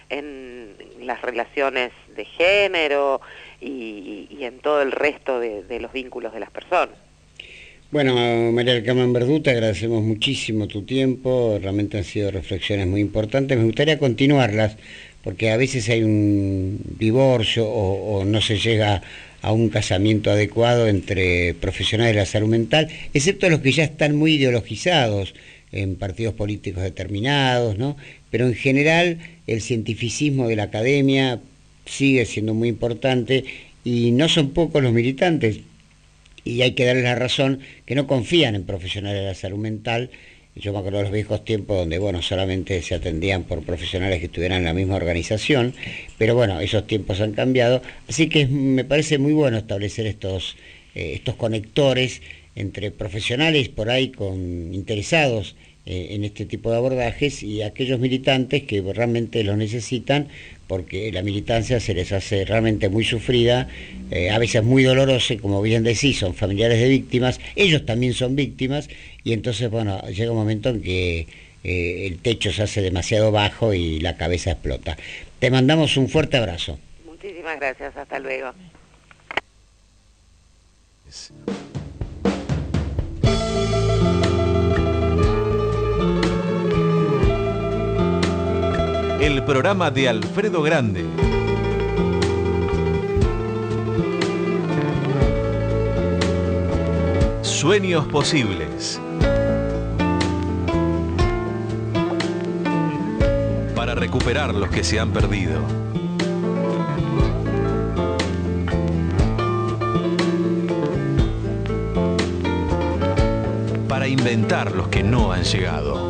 en las relaciones de género y, y en todo el resto de, de los vínculos de las personas. Bueno, María del Carmen Verdú, te agradecemos muchísimo tu tiempo, realmente han sido reflexiones muy importantes, me gustaría continuarlas, porque a veces hay un divorcio o, o no se llega a un casamiento adecuado entre profesionales de la salud mental, excepto los que ya están muy ideologizados en partidos políticos determinados, ¿no? Pero en general el cientificismo de la academia sigue siendo muy importante y no son pocos los militantes, y hay que darles la razón, que no confían en profesionales de la salud mental. Yo me acuerdo de los viejos tiempos donde, bueno, solamente se atendían por profesionales que estuvieran en la misma organización, pero bueno, esos tiempos han cambiado, así que me parece muy bueno establecer estos, eh, estos conectores entre profesionales por ahí con interesados eh, en este tipo de abordajes y aquellos militantes que realmente los necesitan, porque la militancia se les hace realmente muy sufrida, eh, a veces muy dolorosa, y como bien decís, son familiares de víctimas, ellos también son víctimas, y entonces, bueno, llega un momento en que eh, el techo se hace demasiado bajo y la cabeza explota. Te mandamos un fuerte abrazo. Muchísimas gracias, hasta luego. El programa de Alfredo Grande. Sueños posibles. Para recuperar los que se han perdido. Para inventar los que no han llegado.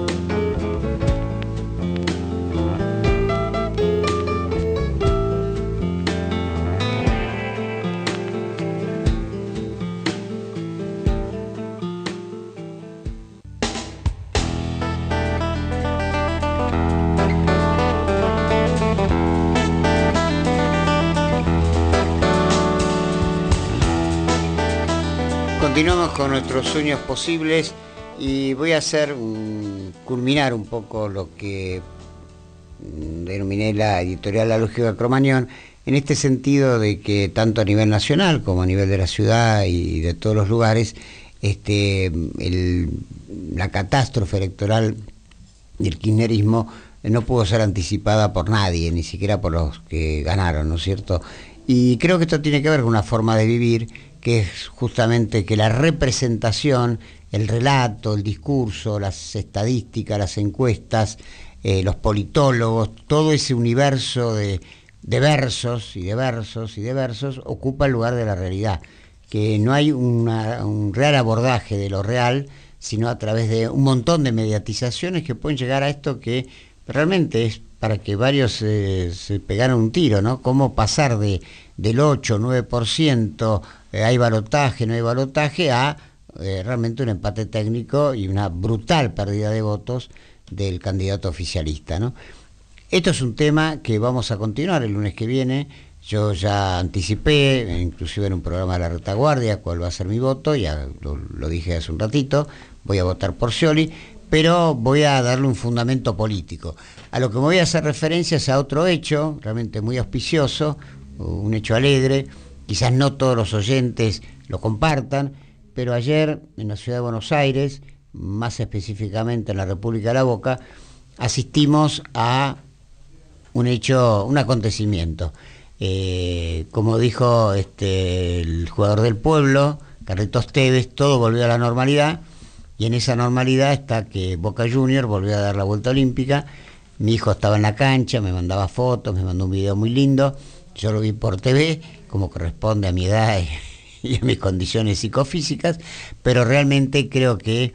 Continuamos con nuestros sueños posibles y voy a hacer um, culminar un poco lo que um, denominé la editorial La Lógica Cromañón, en este sentido de que tanto a nivel nacional como a nivel de la ciudad y de todos los lugares, este, el, la catástrofe electoral del kirchnerismo no pudo ser anticipada por nadie, ni siquiera por los que ganaron, ¿no es cierto? Y creo que esto tiene que ver con una forma de vivir, que es justamente que la representación, el relato, el discurso, las estadísticas, las encuestas, eh, los politólogos, todo ese universo de, de versos y de versos y de versos ocupa el lugar de la realidad, que no hay una, un real abordaje de lo real, sino a través de un montón de mediatizaciones que pueden llegar a esto que realmente es para que varios eh, se pegaran un tiro, ¿no? Cómo pasar de del ocho, nueve por ciento, eh, hay balotaje, no hay balotaje, a eh, realmente un empate técnico y una brutal pérdida de votos del candidato oficialista, ¿no? Esto es un tema que vamos a continuar el lunes que viene. Yo ya anticipé, inclusive en un programa de la retaguardia, cuál va a ser mi voto, ya lo, lo dije hace un ratito. voy a votar por Scioli, pero voy a darle un fundamento político. A lo que me voy a hacer referencia es a otro hecho, realmente muy auspicioso, un hecho alegre, quizás no todos los oyentes lo compartan, pero ayer en la ciudad de Buenos Aires, más específicamente en la República de la Boca, asistimos a un hecho, un acontecimiento. Eh, como dijo este, el jugador del pueblo, Carlitos Tevez, todo volvió a la normalidad, y en esa normalidad está que Boca Juniors volvió a dar la vuelta olímpica. Mi hijo estaba en la cancha, me mandaba fotos, me mandó un video muy lindo, yo lo vi por T V, como corresponde a mi edad y, y a mis condiciones psicofísicas, pero realmente creo que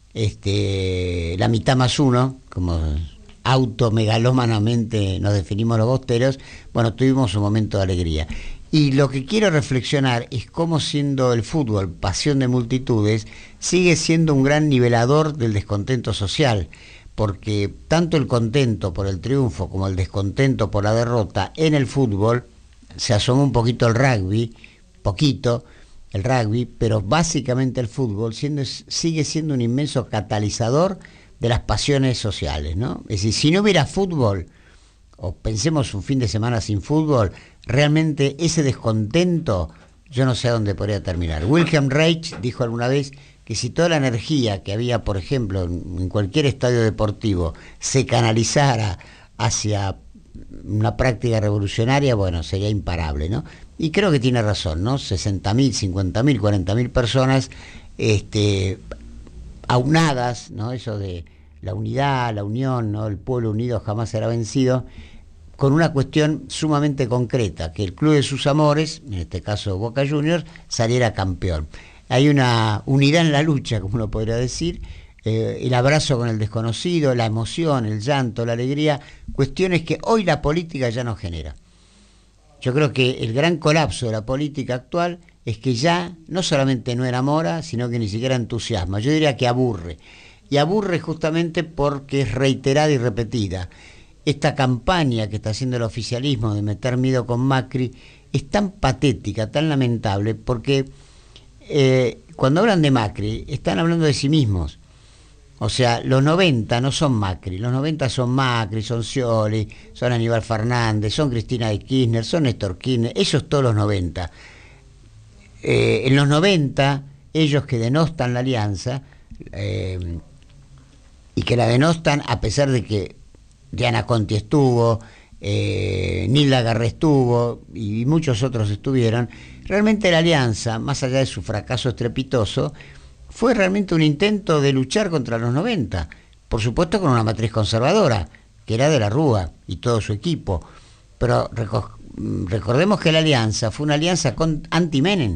este, la mitad más uno, como automegalómanamente nos definimos los bosteros, bueno, tuvimos un momento de alegría. Y lo que quiero reflexionar es cómo, siendo el fútbol pasión de multitudes, sigue siendo un gran nivelador del descontento social, porque tanto el contento por el triunfo como el descontento por la derrota en el fútbol, se asoma un poquito el rugby, poquito el rugby, pero básicamente el fútbol siendo, sigue siendo un inmenso catalizador de las pasiones sociales, ¿no? Es decir, si no hubiera fútbol, o pensemos un fin de semana sin fútbol, realmente ese descontento, yo no sé a dónde podría terminar. Wilhelm Reich dijo alguna vez que si toda la energía que había, por ejemplo, en cualquier estadio deportivo, se canalizara hacia una práctica revolucionaria, bueno, sería imparable, ¿no? Y creo que tiene razón, ¿no? sesenta mil, cincuenta mil, cuarenta mil personas este, aunadas, ¿no? Eso de la unidad, la unión, ¿no? El pueblo unido jamás será vencido, con una cuestión sumamente concreta, que el club de sus amores, en este caso Boca Juniors, saliera campeón. Hay una unidad en la lucha, como uno podría decir, eh, el abrazo con el desconocido, la emoción, el llanto, la alegría, cuestiones que hoy la política ya no genera. Yo creo que el gran colapso de la política actual es que ya no solamente no enamora, sino que ni siquiera entusiasma. Yo diría que aburre. Y aburre justamente porque es reiterada y repetida. Esta campaña que está haciendo el oficialismo de meter miedo con Macri es tan patética, tan lamentable, porque eh, cuando hablan de Macri están hablando de sí mismos. O sea, los noventa no son Macri, los noventa son Macri, son Scioli, son Aníbal Fernández, son Cristina de Kirchner, son Néstor Kirchner, ellos todos los noventa. Eh, en los noventa, ellos que denostan la alianza, eh, y que la denostan a pesar de que Diana Conti estuvo, eh, Nilda Garré estuvo y muchos otros estuvieron, realmente la alianza, más allá de su fracaso estrepitoso, fue realmente un intento de luchar contra los noventa, por supuesto con una matriz conservadora, que era de la Rúa y todo su equipo, pero recordemos que la alianza fue una alianza con anti-Menem,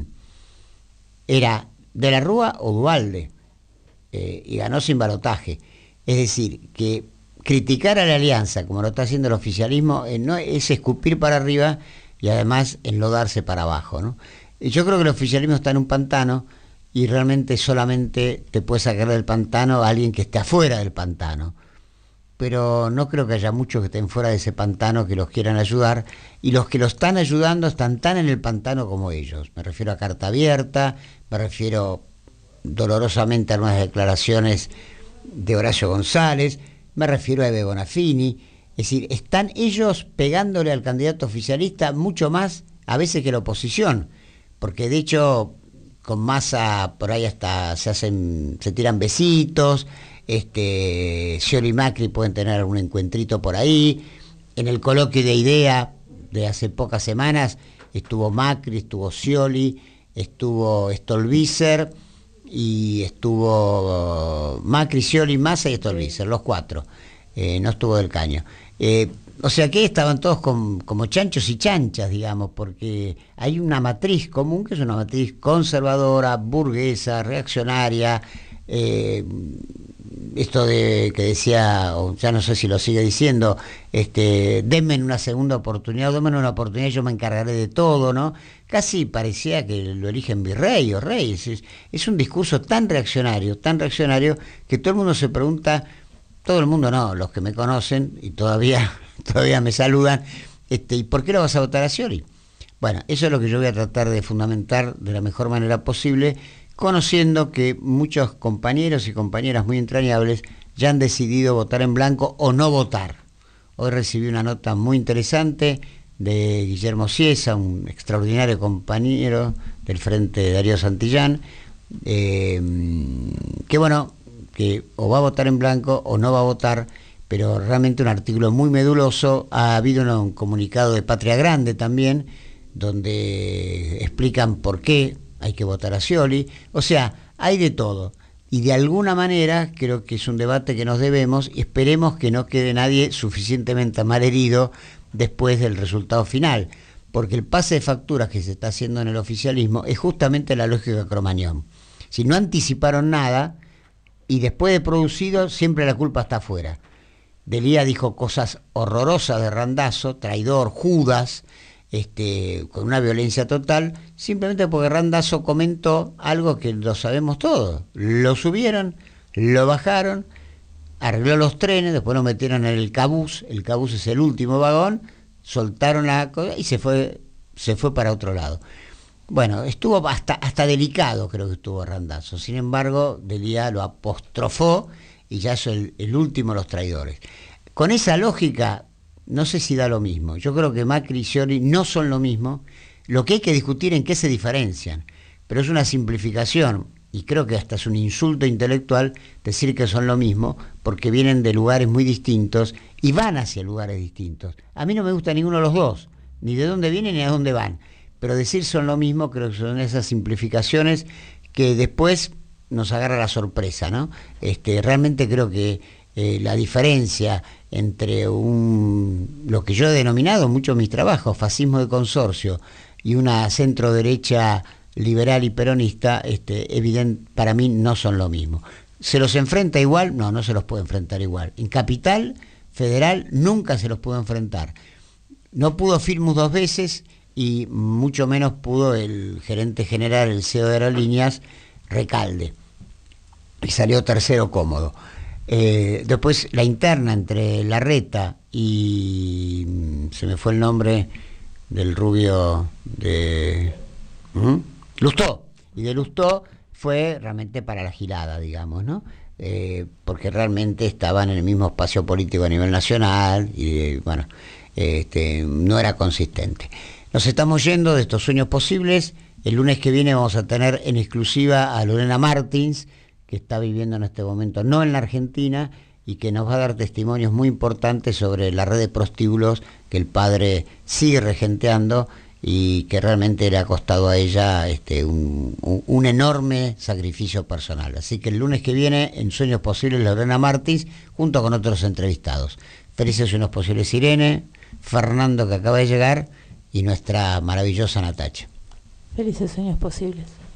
era de la Rúa o Duhalde, eh, y ganó sin balotaje. Es decir, que criticar a la alianza, como lo está haciendo el oficialismo, eh, no es escupir para arriba y además enlodarse para abajo, ¿no? Y yo creo que el oficialismo está en un pantano y realmente solamente te puede sacar del pantano a alguien que esté afuera del pantano. Pero no creo que haya muchos que estén fuera de ese pantano que los quieran ayudar, y los que lo están ayudando están tan en el pantano como ellos. Me refiero a Carta Abierta, me refiero dolorosamente a unas declaraciones de Horacio González, me refiero a Ebe Bonafini. Es decir, están ellos pegándole al candidato oficialista mucho más a veces que la oposición, porque de hecho con Massa por ahí hasta se hacen, se tiran besitos, este, Scioli y Macri pueden tener algún encuentrito por ahí. En el coloquio de idea de hace pocas semanas estuvo Macri, estuvo Scioli, estuvo Stolbizer y estuvo Macri, Scioli, Massa y Stolbizer, los cuatro. Eh, no estuvo Del Caño. Eh, o sea que estaban todos con, como chanchos y chanchas, digamos, porque hay una matriz común que es una matriz conservadora, burguesa, reaccionaria. Eh, esto de que decía, o ya no sé si lo sigue diciendo, este, denme una segunda oportunidad, denme una oportunidad, yo me encargaré de todo, ¿no? Casi parecía que lo eligen virrey o rey. Es, es un discurso tan reaccionario, tan reaccionario, que todo el mundo se pregunta, todo el mundo no, los que me conocen y todavía, todavía me saludan, este, ¿y por qué lo vas a votar a Scioli? Bueno, eso es lo que yo voy a tratar de fundamentar de la mejor manera posible, conociendo que muchos compañeros y compañeras muy entrañables ya han decidido votar en blanco o no votar. Hoy recibí una nota muy interesante de Guillermo Ciesa, un extraordinario compañero del Frente Darío Santillán, eh, que bueno, que o va a votar en blanco o no va a votar, pero realmente un artículo muy meduloso. Ha habido un comunicado de Patria Grande también, donde explican por qué hay que votar a Scioli. O sea, hay de todo. Y de alguna manera creo que es un debate que nos debemos y esperemos que no quede nadie suficientemente malherido después del resultado final, porque el pase de facturas que se está haciendo en el oficialismo es justamente la lógica de Cromañón. Si no anticiparon nada y después de producido siempre la culpa está afuera. Delía dijo cosas horrorosas de Randazzo, traidor, Judas, este, con una violencia total, simplemente porque Randazzo comentó algo que lo sabemos todos. Lo subieron, lo bajaron, arregló los trenes, después lo metieron en el cabús, el cabús es el último vagón, soltaron la cosa y se fue, se fue para otro lado. Bueno, estuvo hasta, hasta delicado, creo que estuvo Randazzo. Sin embargo, Delía lo apostrofó y ya es el, el último de los traidores. Con esa lógica, no sé si da lo mismo. Yo creo que Macri y Scioli no son lo mismo. Lo que hay que discutir en qué se diferencian, pero es una simplificación, y creo que hasta es un insulto intelectual decir que son lo mismo, porque vienen de lugares muy distintos y van hacia lugares distintos. A mí no me gusta ninguno de los dos, ni de dónde vienen ni a dónde van, pero decir son lo mismo creo que son esas simplificaciones que después nos agarra la sorpresa, ¿no? Este, realmente creo que eh, la diferencia entre un, lo que yo he denominado mucho en mis trabajos, fascismo de consorcio, y una centro derecha liberal y peronista, este, evidente, para mí no son lo mismo. ¿Se los enfrenta igual? No, no se los puede enfrentar igual. En Capital Federal nunca se los pudo enfrentar. No pudo Firmus dos veces y mucho menos pudo el gerente general, el C E O de Aerolíneas, Recalde, y salió tercero cómodo. Eh, después la interna entre Larreta y se me fue el nombre del rubio de ¿Mm? Lustó, y de Lustó fue realmente para la gilada, digamos, ¿no? Eh, porque realmente estaban en el mismo espacio político a nivel nacional y bueno, este, no era consistente. Nos estamos yendo de estos sueños posibles. El lunes que viene vamos a tener en exclusiva a Lorena Martins, que está viviendo en este momento no en la Argentina y que nos va a dar testimonios muy importantes sobre la red de prostíbulos que el padre sigue regenteando y que realmente le ha costado a ella este, un, un, un enorme sacrificio personal. Así que el lunes que viene en Sueños Posibles Lorena Martins junto con otros entrevistados. Felices Sueños Posibles Irene, Fernando que acaba de llegar y nuestra maravillosa Natacha. Felices Sueños Posibles.